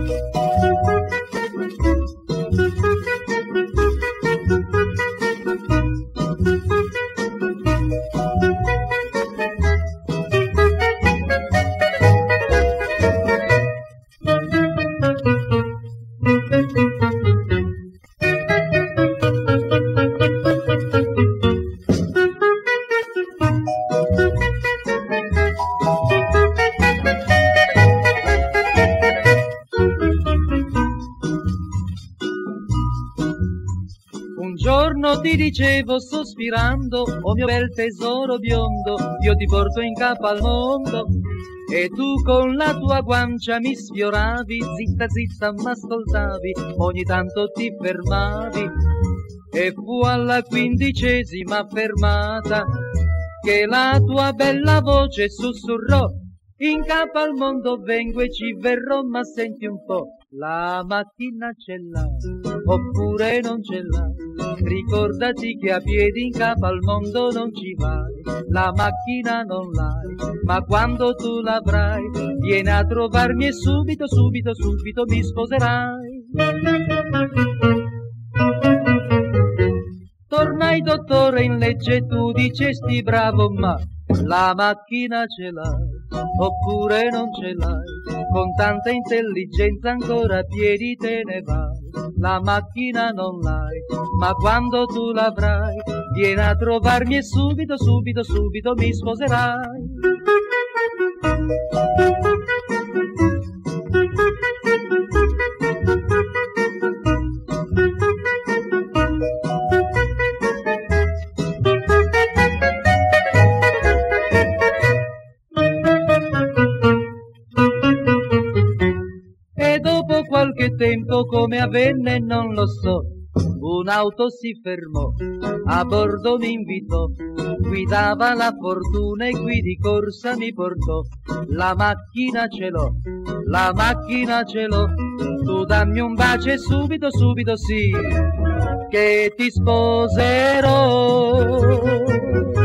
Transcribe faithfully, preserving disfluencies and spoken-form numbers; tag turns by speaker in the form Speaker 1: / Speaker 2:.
Speaker 1: Un giorno ti dicevo sospirando, oh mio bel tesoro biondo, io ti porto in capo al mondo. E tu con la tua guancia mi sfioravi, zitta zitta m'ascoltavi, ogni tanto ti fermavi. E fu alla quindicesima fermata che la tua bella voce sussurrò: in capo al mondo vengo e ci verrò, ma senti un po', la macchina ce l'hai, oppure non ce l'hai. Ricordati che a piedi in capo al mondo non ci vai, la macchina non l'hai, ma quando tu l'avrai, vieni a trovarmi e subito, subito, subito mi sposerai. Tornai dottore in legge, tu dicesti bravo, ma la macchina ce l'hai, oppure non ce l'hai, con tanta intelligenza ancora a piedi te ne vai. La macchina non l'hai, ma quando tu l'avrai, vieni a trovarmi e subito, subito, subito mi sposerai. Dopo qualche tempo, come avvenne non lo so, un'auto si fermò, a bordo mi invitò, guidava la fortuna e qui di corsa mi portò. La macchina ce l'ho, la macchina ce l'ho, tu dammi un bacio e subito, subito sì, che ti sposerò.